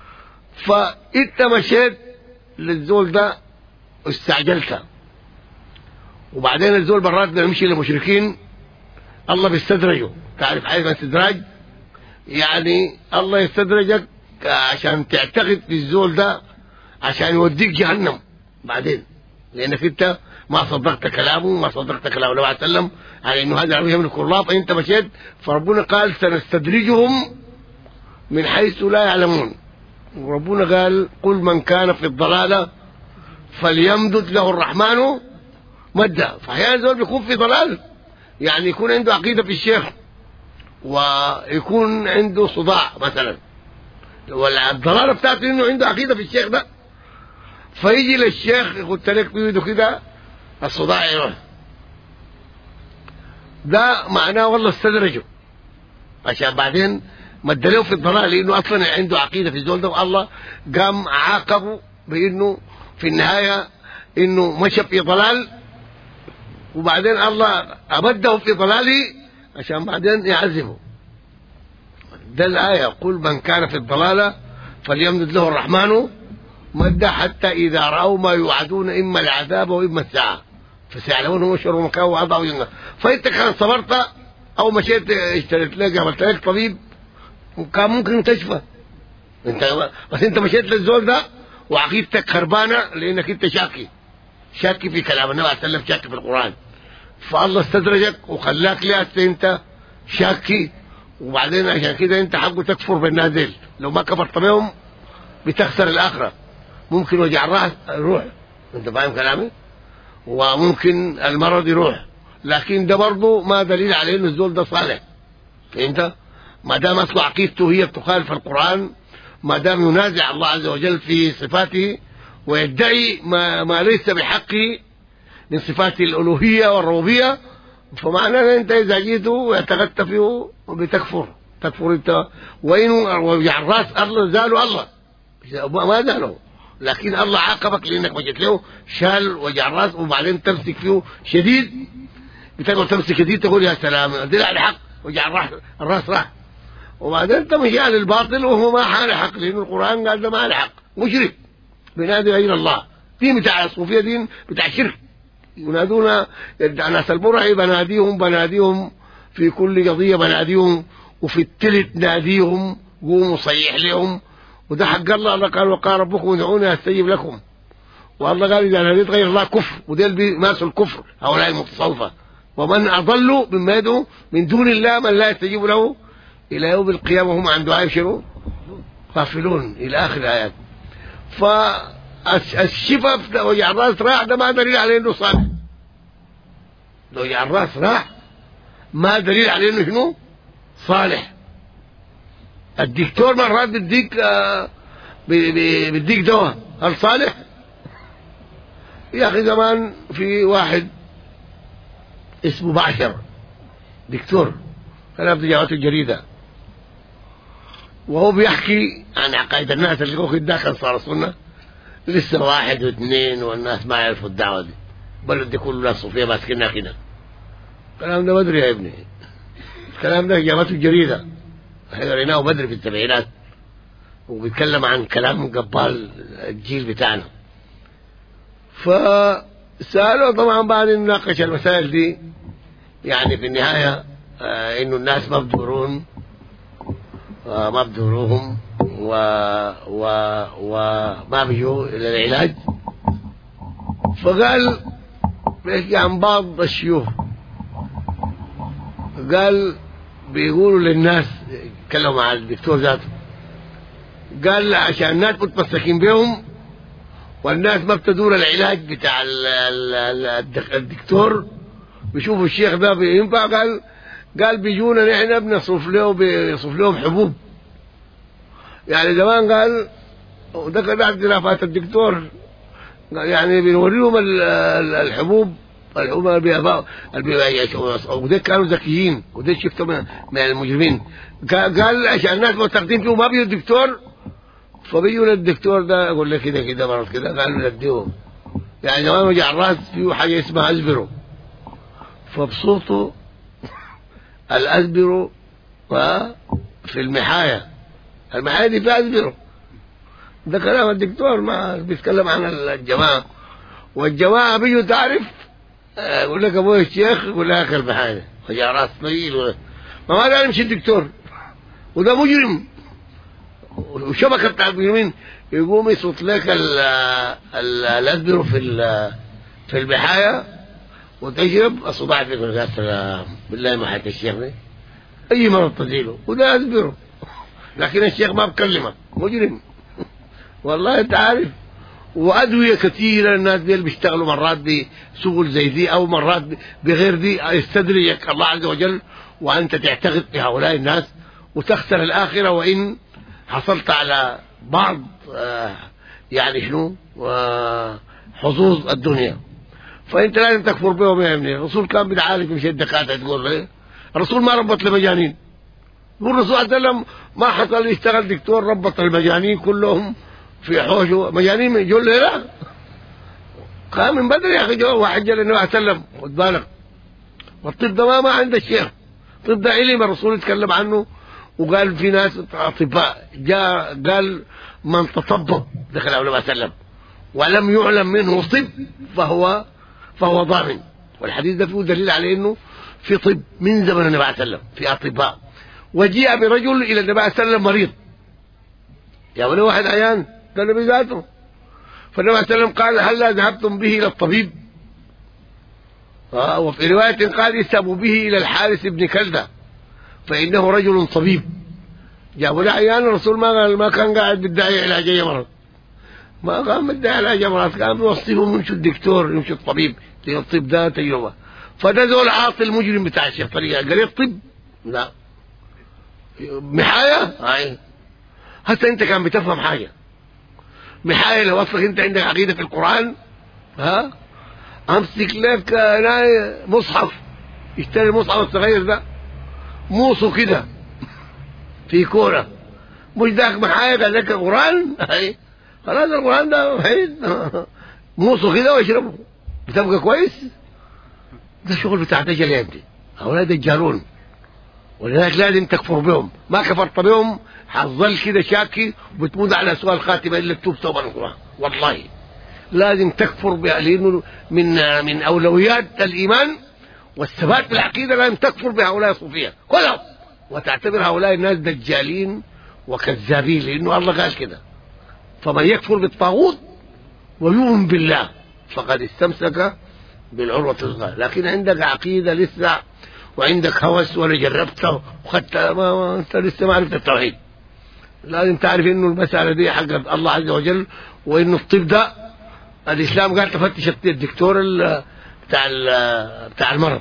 فانت مشيت للزول ده واستعجلت، وبعدين الزول برات ده يمشي للمشركين الله بيستدرجه. تعرف حاجه استدراج؟ يعني الله يستدرجك عشان تعتقد في الزول ده عشان يوديك جهنم بعدين، لانك انت ما صدقت كلامه، ما صدقت كلام النبي عليه وسلم على انه هذا العلم يملك الله. فانت مشيت، فربنا قال: سنستدرجهم من حيث لا يعلمون. وربنا قال: قل من كان في الضلاله فليمدد له الرحمن مدا. فاحيانا الزول بيكون في ضلال، يعني يكون عنده عقيده في الشيخ ويكون عنده صداع مثلا، والضلاله بتاعته انه عنده عقيده في الشيخ ده، فيجي للشيخ يقول لك بيده كده الصداع يروح. ده معناه والله استدرجه عشان بعدين مدلوه في الضلال، لانه اصلا عنده عقيده في الزول ده، والله قام عاقبه بانه في النهايه انه مشى في ضلال، وبعدين الله امده في ضلاله عشان بعدين يعذبه. ده الايه: قل من كان في الضلاله فليمدد له الرحمن مد حتى اذا راوا ما يوعدون اما العذاب واما الساعه فسيعلمون هم شر مكان وأضعوا ينقى. فانت كان صبرت او مشيت اشتريت لك عملت لك طبيب كان ممكن تشفى انت، بس انت مشيت للزول ده وعقيدتك خربانه لانك انت شاكي شاكي في كلام النبي عليه وسلم، شاكي في القران، فالله استدرجك وخلاك ليه انت شاكي، وبعدين عشان كده انت حقه تكفر بالنازل. لو ما كفرت بهم بتخسر الاخره، ممكن وجع الراس يروح، انت فاهم كلامي؟ وممكن المرض يروح، لكن ده برضه ما دليل عليه ان الزول ده صالح. فهمت؟ ما دام اصل عقيدته هي تخالف القرآن، ما دام ينازع الله عز وجل في صفاته ويدعي ما, ما ليس بحقه من صفات الألوهية والربوبية، فمعناه انت اذا جيته واعتقدت فيه بتكفر تكفر انت. وإن وجع الراس الله زالوا الله ما زالوا، لكن الله عاقبك لانك ما جيت له شال وجع الراس وبعدين تمسك فيه شديد، بتقعد تمسك شديد تقول يا سلام دلع الحق وجع الراس الراس راح، وبعدين انت مشي على الباطل وهو ما حال حق، لان القرآن قال ده ما حق مشرك بينادي غير الله. دين بتاع الصوفية دين بتاع شرك، ينادون ناس المرعي بناديهم بناديهم في كل قضية بناديهم، وفي التلت ناديهم قوموا صيح لهم، وده حق الله. الله قال وقال ربكم ادعوني استجب لكم، والله قال اذا ناديت غير الله كفر، وديل ماسوا الكفر هؤلاء المتصوفة. ومن اضل مما يدعو من دون الله من لا يستجيب له الى يوم القيامة هم عن دعاء شنو غافلون الى اخر الايات. فالشفاء في وجع الراس راح ده ما دليل على انه صالح، لو وجع الراس راح ما دليل على انه شنو صالح. الدكتور مرات بيديك آه بيديك دواء، هل صالح؟ يا اخي زمان في واحد اسمه بعشر دكتور كلام في جامعة الجريدة، وهو بيحكي عن عقائد الناس اللي هو داخل انصار السنة، لسه واحد واثنين والناس ما يعرفوا الدعوة دي، بلد دي كلها صوفية ماسكينها كده. الكلام ده بدري يا ابني، الكلام ده في جامعة الجريدة احنا قريناه بدري في السبعينات، وبيتكلم عن كلام قبال الجيل بتاعنا. فسألوا طبعا بعد نناقش المسائل دي، يعني في النهاية آه انه الناس ما بدورون آه ما بدوروهم و و وما بيجوا الى العلاج. فقال بيحكي عن بعض الشيوخ، قال بيقولوا للناس كلموا مع الدكتور ذاته، قال عشان الناس متمسكين بهم والناس ما بتدور العلاج بتاع الدكتور، بيشوفوا الشيخ ده بينفع، قال قال بيجونا نحن بنصرف له بيصرف لهم حبوب. يعني زمان قال ده كان بعد خلافات الدكتور، يعني بنوريهم الحبوب الحبوب البيئة، وده كانوا ذكيين، وده شفته من المجرمين. قال عشان الناس معتقدين فيه ما بيجوا الدكتور، فبيجوا للدكتور ده يقول لك كده كده مرض كده، قالوا نديهم. يعني زمان وجع الراس فيه حاجة اسمها أزبرو، فبصوته الأزبرو في المحاية، المحاية دي فيها أزبرو، ده كلام الدكتور ما بيتكلم عن الجماعة. والجماعة بيجوا تعرف يقول لك ابوي الشيخ يقول لك المحاية وجع راس طويل، ما ما ده يمشي الدكتور، وده مجرم وشبكة بتاع المجرمين. يقوم يصوت لك الأزبرو في في المحاية وتشرب الصداع فيك، يا سلام بالله ما حكى الشيخ ده اي مرض تزيله، وده أزبرو، لكن الشيخ ما بكلمك مجرم والله انت عارف. وأدوية كثيرة الناس دي بيشتغلوا مرات بسبل زي دي أو مرات بغير دي، يستدرجك الله عز وجل وأنت تعتقد في هؤلاء الناس وتخسر الآخرة وإن حصلت على بعض آه يعني شنو حظوظ الدنيا. فأنت لازم تكفر بهم يا ابني. الرسول كان بيعالج مش الدكاترة تقول له الرسول ما ربط لمجانين، يقول الرسول صلى الله عليه وسلم ما حصل يشتغل دكتور ربط المجانين كلهم في حوشه، مجانين من جول لا قام من بدري يا اخي. جو واحد جاء للنبي عليه وسلم خد بالك، والطب ده ما, ما عند الشيخ، الطب ده علم الرسول يتكلم عنه وقال في ناس اطباء، جاء قال من تطبب دخل على النبي عليه وسلم ولم يعلم منه طب فهو فهو ضامن. والحديث ده فيه دليل على انه في طب من زمن النبي عليه وسلم، في اطباء. وجيء برجل الى النبي عليه وسلم مريض، يا ولي واحد عيان ده النبي ذاته، فالنبي عليه وسلم قال هلا ذهبتم به الى الطبيب؟ آه وفي روايه قال اذهبوا به الى الحارث بن كلده فانه رجل طبيب. جابوا له عيان، الرسول ما قال ما كان قاعد بيدعي علاج اي مرض، ما قام بيدعي علاج مرض، كان بيوصيهم يمشوا الدكتور يمشوا الطبيب، الطب ده تجربه. فده زول عاطل المجرم بتاع الشيخ طريقه قال الطب لا محاية هاي. حتى انت كان بتفهم حاجة محاية لو اصلك انت عندك عقيدة في القرآن، ها امسك لك مصحف، اشتري المصحف الصغير ده موصه كده في كورة، مش داك محاية قال لك قرآن هاي خلاص القرآن ده موصه كده واشربه بتبقى كويس. ده شغل بتاع دجال يا ابني، هؤلاء دجالون، ولذلك لازم تكفر بهم. ما كفرت بهم حظل كده شاكي وبتموت على سؤال خاتمة إلا تتوب توبة نصوحة. والله لازم تكفر بها، لأنه من من أولويات الإيمان والثبات بالعقيدة لازم تكفر بهؤلاء الصوفية كلهم، وتعتبر هؤلاء الناس دجالين وكذابين، لأنه الله قال كده: فمن يكفر بالطاغوت ويؤمن بالله فقد استمسك بالعروة الوثقى. لكن عندك عقيدة لسه وعندك هوس ولا جربته وخدت ما انت لسه ما عرفت التوحيد. لازم تعرف انه المسألة دي حق الله عز وجل، وانه الطب ده الاسلام قال تفتش الدكتور بتاع بتاع المرض،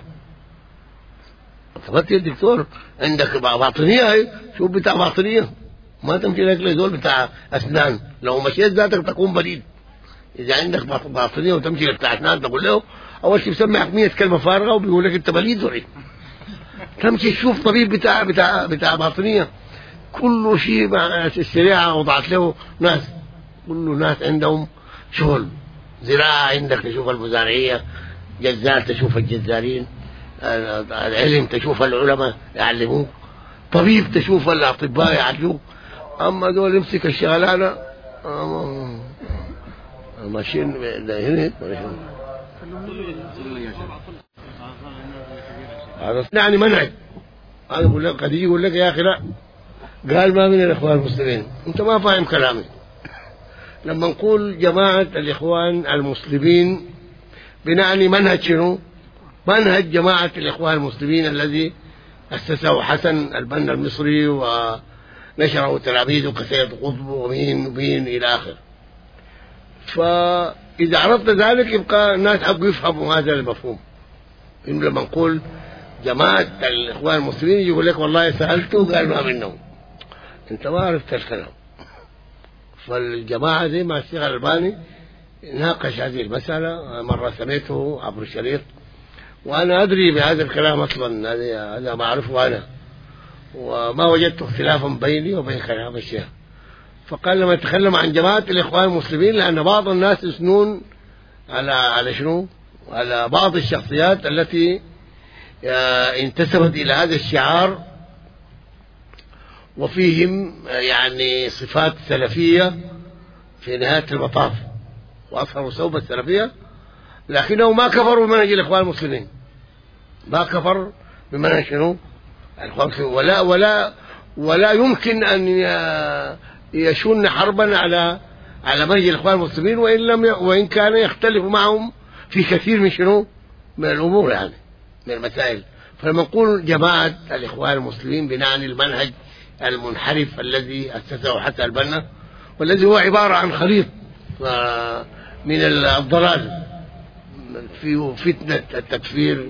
تفتش الدكتور عندك باطنية هي شوف بتاع باطنية، ما تمشي لك لزول بتاع اسنان، لو مشيت ذاتك تكون بريد. اذا عندك باطنية وتمشي بتاع اسنان تقول له اول شيء بسمعك مية كلمة فارغة وبيقول لك انت بليد وريد. تمشي تشوف طبيب بتاع بتاع بتاع باطنية، كل شيء مع الشريعة وضعت له ناس، كل ناس عندهم شغل. زراعة عندك تشوف المزارعية، جزار تشوف الجزارين، العلم تشوف العلماء يعلموك، طبيب تشوف الأطباء يعلموك. أما دول يمسك الشغلانة ماشيين هنا هذا يعني منهج. هذا يقول لك قد يقول لك يا أخي لا، قال ما من الإخوان المسلمين، أنت ما فاهم كلامي. لما نقول جماعة الإخوان المسلمين بنعني منهج شنو؟ منهج جماعة الإخوان المسلمين الذي أسسه حسن البنا المصري ونشره تلاميذه كسيد قطب ومين ومين إلى آخر. فإذا عرفت ذلك يبقى الناس حقوا يفهموا هذا المفهوم. إنه لما نقول جماعة الإخوان المسلمين يقول لك والله سألته قال ما منهم، أنت ما عرفت الكلام. فالجماعة دي مع الشيخ الألباني ناقش هذه المسألة مرة، سمعته عبر الشريط وأنا أدري بهذا الكلام أصلا، هذا ما أعرفه أنا، وما وجدت اختلافا بيني وبين كلام الشيخ. فقال لما يتكلم عن جماعة الإخوان المسلمين، لأن بعض الناس يسنون على على شنو؟ على بعض الشخصيات التي انتسبت إلى هذا الشعار وفيهم يعني صفات سلفية في نهاية المطاف، وأظهروا ثوب السلفية، لكنه ما كفروا بمنهج الإخوان المسلمين، ما كفر بمنهج شنو؟ الإخوان المسلمين، ولا ولا ولا يمكن أن يشن حربا على على منهج الإخوان المسلمين، وإن لم ي... وإن كان يختلف معهم في كثير من شنو؟ من الأمور، يعني من المسائل. فلما نقول جماعة الإخوان المسلمين بنعني المنهج المنحرف الذي أسسه حسن البنا، والذي هو عبارة عن خليط من الضلال، فيه فتنة التكفير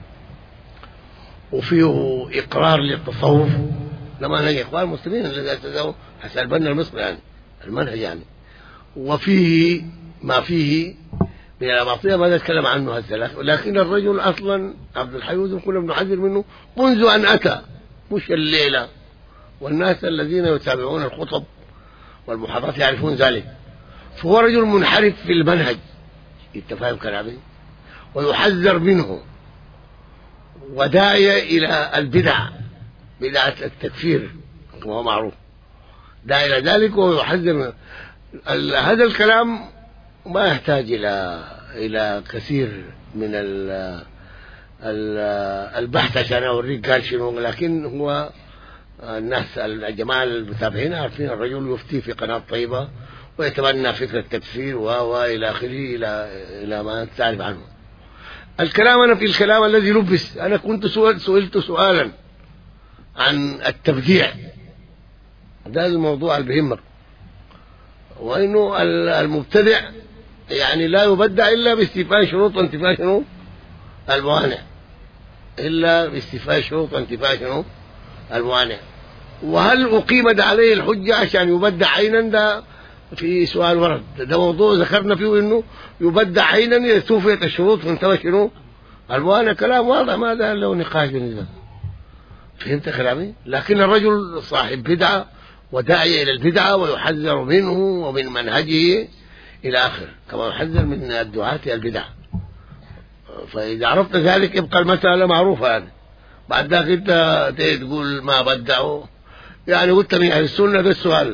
وفيه إقرار للتصوف. لما نجي إخوان المسلمين الذي أسسه حسن البنا المصري يعني المنهج يعني، وفيه ما فيه من الأباطية ما نتكلم عنه هالثلاث. لكن الرجل أصلا عبد الحي يوسف كنا بنحذر منه منذ أن أتى، مش الليلة، والناس الذين يتابعون الخطب والمحاضرات يعرفون ذلك. فهو رجل منحرف في المنهج، انت فاهم كلامي، ويحذر منه، وداعي إلى البدع، بدعة التكفير وهو معروف، داعي إلى ذلك ويحذر منه. هذا الكلام ما يحتاج إلى إلى كثير من البحث عشان أوريك قال شنو، لكن هو الناس الجماعة المتابعين عارفين الرجل يفتي في قناة طيبة ويتبنى فكرة التكفير وإلى آخره إلى إلى ما تعرف عنه. الكلام أنا في الكلام الذي لبس. أنا كنت سؤال سئلت سؤالا عن التبديع، ده الموضوع اللي بيهمك، وإنه المبتدع يعني لا يبدع إلا باستيفاء شروط وانتفاء شنو الموانع، إلا باستيفاء شروط وانتفاء شنو الموانع. وهل أقيمت عليه الحجة عشان يبدع عينا؟ ده في سؤال ورد، ده موضوع ذكرنا فيه إنه يبدع عينا إذا توفيت الشروط فانتبه شنو الموانع. كلام واضح ما ده له نقاش بالنسبة. فهمت كلامي؟ لكن الرجل صاحب بدعة وداعي إلى البدعة ويحذر منه ومن منهجه إلى آخر، كما يحذر من الدعاة البدع. فإذا عرفت ذلك يبقى المسألة معروفة يعني. بعد ذلك أنت تقول ما بدعوا يعني قلت من أهل السنة. ده السؤال،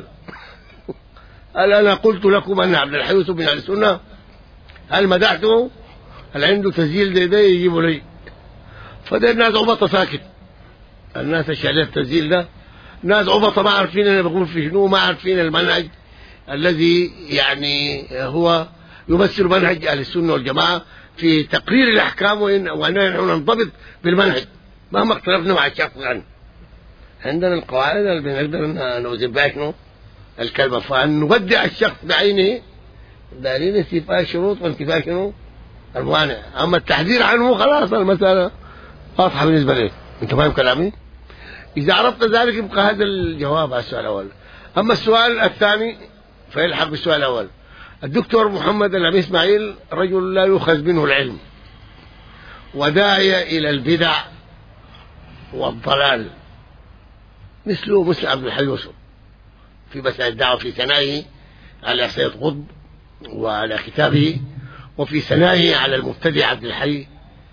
هل أنا قلت لكم أن عبد الحي يوسف من أهل السنة؟ هل مدحته؟ هل عنده تسجيل ده ده يجيبوا لي؟ فده الناس عبطة ساكت. الناس الشعلية التسجيل ده ناس عبطة ما عارفين أنا بقول في شنو، ما عارفين المنهج الذي يعني هو يمثل منهج أهل السنة والجماعة في تقرير الأحكام، وأننا نحن ننضبط بالمنهج مهما اختلفنا مع الشخص عنه. عندنا القواعد اللي بنقدر نوزن بها شنو الكلمة، فأن نبدع الشخص بعينه دليل استيفاء الشروط وانتفاء شنو الموانع. أما التحذير عنه خلاص المسألة واضحة بالنسبة لك. أنت فاهم كلامي؟ إذا عرفت ذلك يبقى هذا الجواب على السؤال الأول. أما السؤال الثاني فيلحق بالسؤال الأول. الدكتور محمد الأمين إسماعيل رجل لا يؤخذ منه العلم وداعية إلى البدع والضلال مثله مثل عبد الحي يوسف في مسألة الدعوة، في ثنائه على سيد قطب وعلى كتابه، وفي ثنائه على المبتدع عبد الحي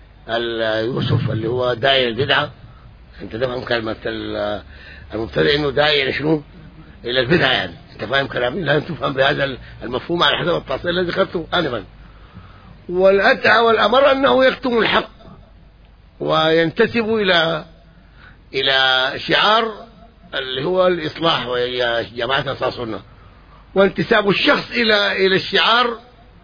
يوسف اللي هو داعي البدعة. انت تفهم كلمة المبتدع انه داعي الى شنو؟ الى البدعة يعني. انت فاهم كلامي؟ لازم تفهم بهذا المفهوم على حسب التفصيل الذي ذكرته آنفا. والأدعى والأمر أنه يكتم الحق وينتسب إلى إلى شعار اللي هو الإصلاح وهي جماعة أنصار السنة، وانتساب الشخص إلى إلى الشعار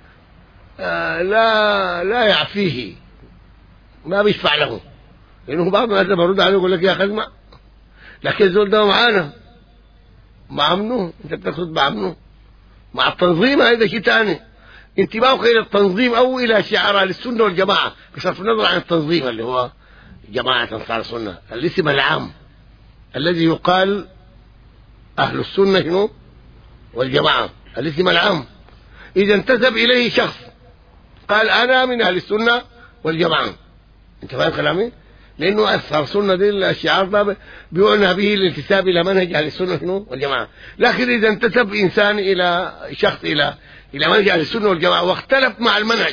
آه لا لا يعفيه، ما بيشفع له، لأنه بعض الناس برد عليه يقول لك يا أخي اسمع، لكن الزول ده معانا مع منه، أنت بتقصد مع منه مع التنظيم، هذا شيء ثاني. انتباهك إلى التنظيم أو إلى شعار السنة والجماعة بصرف النظر عن التنظيم اللي هو جماعة أنصار السنة، الاسم العام الذي يقال أهل السنة شنو والجماعة، الاسم العام. إذا انتسب إليه شخص قال أنا من أهل السنة والجماعة، أنت فاهم كلامي؟ لأنه أنصار السنة دي الشعار ده بيعنى به الانتساب إلى منهج أهل السنة شنو والجماعة. لكن إذا انتسب إنسان إلى شخص إلى إلى منهج أهل السنة والجماعة واختلف مع المنهج،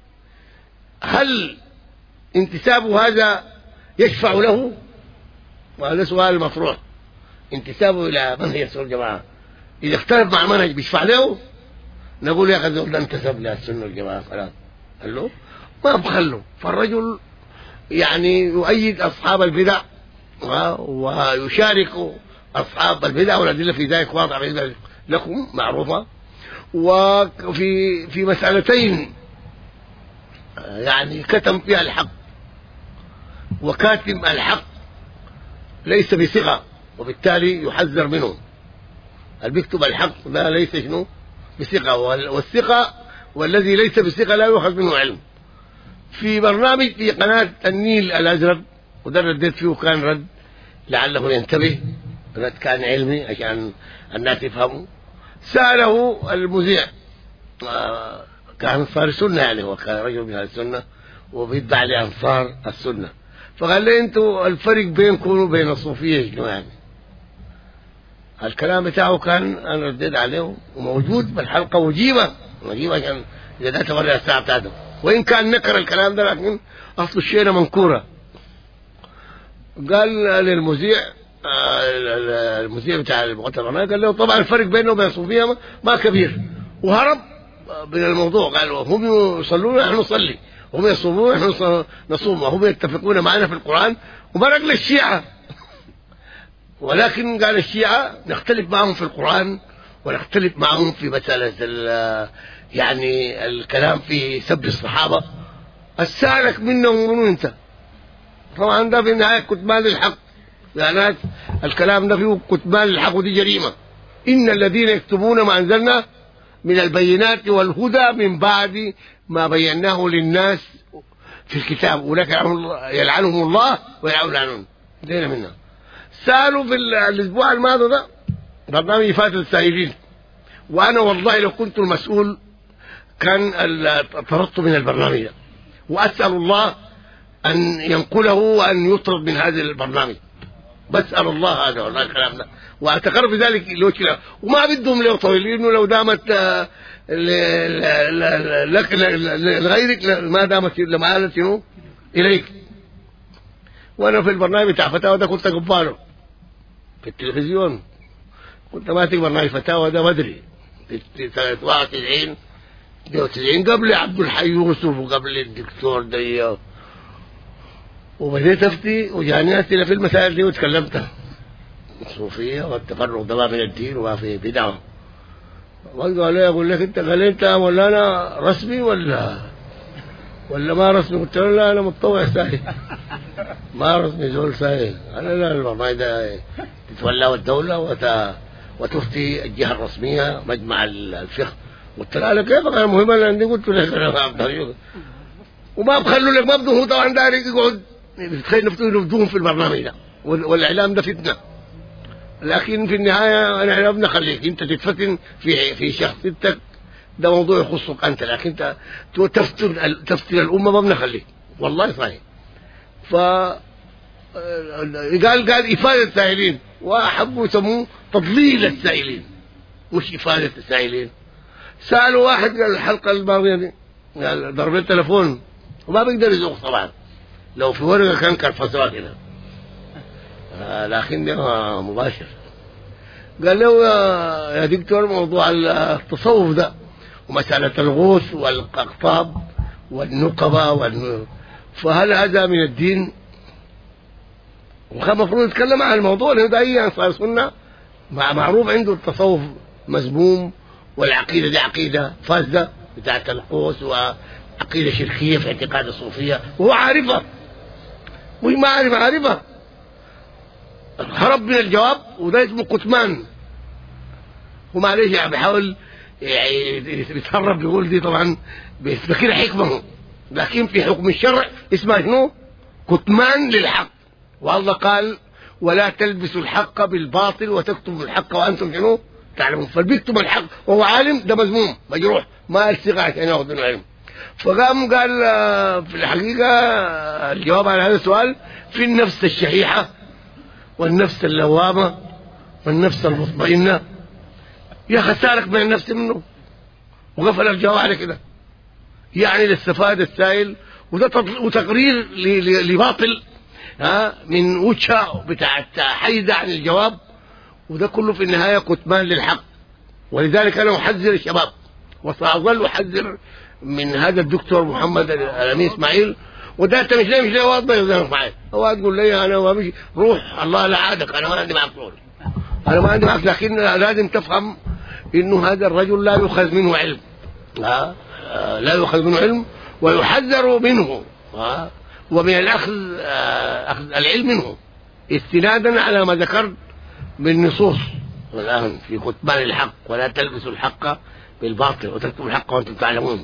هل انتسابه هذا يشفع له؟ وهذا سؤال مطروح. انتسابه إلى منهج السنة والجماعة إذا اختلف مع المنهج بيشفع له؟ نقول يا أخي ده انتسب للسنة والجماعة خلاص، قال له ما بخله. فالرجل يعني يؤيد أصحاب البدع ويشارك أصحاب البدع، والأدلة في ذلك واضحة بالنسبة لكم معروفة. وفي في مسألتين يعني كتم فيها الحق، وكاتم الحق ليس بثقة، وبالتالي يحذر منه. اللي بيكتب الحق ده ليس شنو بثقة، والثقة والذي ليس بثقة لا يؤخذ منه علم. في برنامج في قناة النيل الأزرق، وده رديت فيه كان رد لعله ينتبه، رد كان علمي عشان الناس يفهموا. سأله المذيع كان أنصار السنة، يعني هو كان رجل من السنة وبيتبع لأنصار السنة، فقال لي انتوا الفرق بينكم وبين الصوفية شنو يعني؟ الكلام بتاعه كان انا رديت عليه وموجود بالحلقة وجيبه وجيبه عشان اذا ده توري الساعة بتاعته، وان كان نكر الكلام ده لكن اصل الشيء منكورة. قال للمذيع المذيع بتاع المؤتمر قال له طبعا الفرق بينه وبين الصوفية ما كبير، وهرب من الموضوع. قال هم يصلون نحن نصلي، هم يصومون نحن نصوم، وهم يتفقون معنا في القرآن، وبرق للشيعة. ولكن قال الشيعة نختلف معهم في القرآن ونختلف معهم في مسألة يعني الكلام في سب الصحابة. السالك منهم من انت؟ طبعا ده في النهاية كتمان للحق، يعني الكلام ده فيه كتمان للحق، ودي جريمة. إن الذين يكتبون ما أنزلنا من البينات والهدى من بعد ما بيناه للناس في الكتاب أولئك يلعنهم الله ويلعنون عنهم. دينا منها سالوا في الاسبوع الماضي ده برنامج فات السائلين، وانا والله لو كنت المسؤول كان طردت من البرنامج ده، واسال الله ان ينقله وان يطرد من هذا البرنامج. بسال الله هذا والله الكلام ده، واعتقر بذلك الوجه، وما بدهم له طويل، انه لو دامت لك لغيرك ما دامت لمعالة شنو اليك. وانا في البرنامج بتاع فتاوى ده كنت قباله في التلفزيون، كنت ماسك برنامج فتاوى ده بدري في سنة واحد وتسعين وتسعين قبل عبد الحي يوسف وقبل الدكتور ده، وبديت افتي وجاني اسئله في المسائل دي وتكلمتها الصوفيه والتفرق ده من الدين وما في بدعه. وقالوا علي اقول لك انت قال انت ولا انا رسمي ولا ولا ما رسمي؟ قلت له لا انا متطوع ساهل ما رسمي زول ساهل. انا لا البرنامج ده تتولاه الدوله وت... وتفتي الجهه الرسميه مجمع الفقه. قلت له كيف انا مهم اللي عندي؟ قلت له انا وما بخلوا لك، ما بدهم، هو طبعا داري يقعد تخيل نفتوا ينفذوهم في البرنامج ده، والاعلام ده فتنه. لكن في النهايه انا لا بنخليك انت تتفتن في في شخصيتك، ده موضوع يخصك انت، لكن انت تفتن تفتن الامه ما بنخليك والله صحيح. ف قال قال افاده السائلين، واحبوا يسموه تضليل السائلين مش افاده السائلين. سالوا واحد قال الحلقه الماضيه دي قال ضرب لي التليفون وما بيقدر يزوق طبعا، لو في ورقه كان كرفسوها كده، آه لكن ده مباشر. قال له يا دكتور موضوع التصوف ده ومساله الغوث والاقطاب والنقبه وال... فهل هذا من الدين؟ وكان المفروض يتكلم عن الموضوع لانه ده اي انصار سنه معروف عنده التصوف مذموم، والعقيده دي عقيده فاسده بتاعت القوس وعقيده شركيه في اعتقاد الصوفيه، وهو عارفها مش ما عارف عارفها. هرب من الجواب، وده اسمه كتمان. ومعلش يعني بيحاول يتهرب بيقول دي طبعا بيفتكر حكمه، لكن في حكم الشرع اسمها شنو؟ كتمان للحق. والله قال ولا تلبسوا الحق بالباطل وتكتموا الحق وانتم شنو؟ تعلمون. فبيكتم الحق وهو عالم ده مذموم مجروح، ما يستطيع عشان ياخذ من العلم. فقام قال في الحقيقه الجواب على هذا السؤال في النفس الشحيحه والنفس اللوامه والنفس المطمئنه. يا خسارك من النفس منه، وقفل الجواب على كده. يعني للاستفاده السائل وده وتقرير لباطل ها من وجهه بتاعت حيده عن الجواب، وده كله في النهايه كتمان للحق. ولذلك انا احذر الشباب وساظل احذر من هذا الدكتور محمد الامين اسماعيل. وده انت مش ليه مش ليه واضح يا معايا، هو تقول لي انا ما مش روح الله لا عادك، انا ما عندي معك شغل، انا ما عندي معك، لكن لازم تفهم انه هذا الرجل لا يؤخذ منه علم، ها لا يؤخذ منه علم ويحذر منه، ها ومن الاخذ اخذ العلم منه استنادا على ما ذكرت من نصوص الان في كتمان الحق. ولا تلبسوا الحق بالباطل وتكتموا الحق وانتم تعلمون.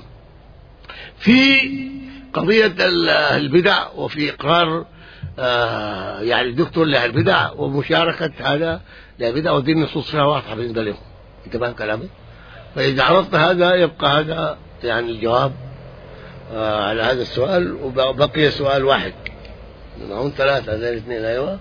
في قضيه البدع وفي اقرار آه يعني الدكتور للبدع ومشاركه هذا للبدع، ودي النصوص فيها واضحه بالنسبه لهم. انت فاهم كلامي؟ فاذا عرضت هذا يبقى هذا يعني الجواب آه على هذا السؤال، وبقي سؤال واحد معهم ثلاثه هذين الاثنين. ايوه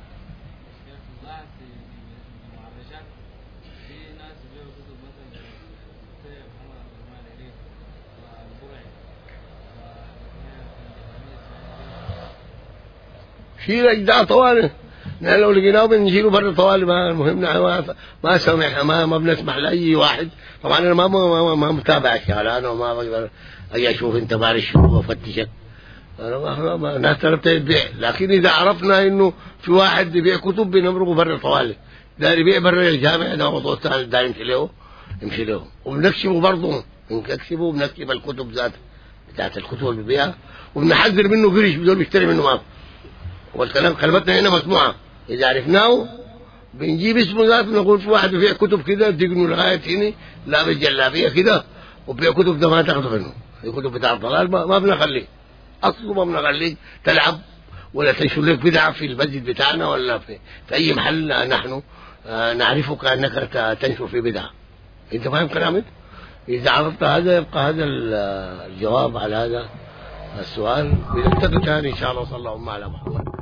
شيل اجزاء طوالي، نحن لو لقيناه بنشيله برا طوالي، ما المهم ما ما سمح ما ما بنسمح لاي واحد. طبعا انا ما ما, ما متابع الشغله، انا ما بقدر اجي اشوف انت مالي شو وافتشك، انا ما, ما الناس طلبت تبيع. لكن اذا عرفنا انه في واحد يبيع كتب بنمرقه برا طوالي، ده يبيع برا الجامع، ده موضوع ثاني، ده يمشي له يمشي له وبنكشفه برضه، بنكشفه وبنكتب الكتب ذاتها بتاعت الكتب اللي بيبيعها، وبنحذر منه قريش بدون بيشتري منه ما. والكلام كلمتنا هنا مسموعه، اذا عرفناه بنجيب اسمه ذاته نقول في واحد بيبيع كتب كده تجنوا لغايه هنا لابس جلابيه كده وبيع كتب، ده ما تاخذوا منه، الكتب بتاع الضلال ما, ما بنخليه اصله، ما بنخليك تلعب ولا تنشر لك بدعة في المسجد بتاعنا ولا في, في أي محل نحن نعرفك أنك تنشر في بدعة. أنت فاهم كلامي؟ إذا عرفت هذا يبقى هذا الجواب على هذا السؤال. بنلتقي ثاني إن شاء الله. صلى الله على محمد.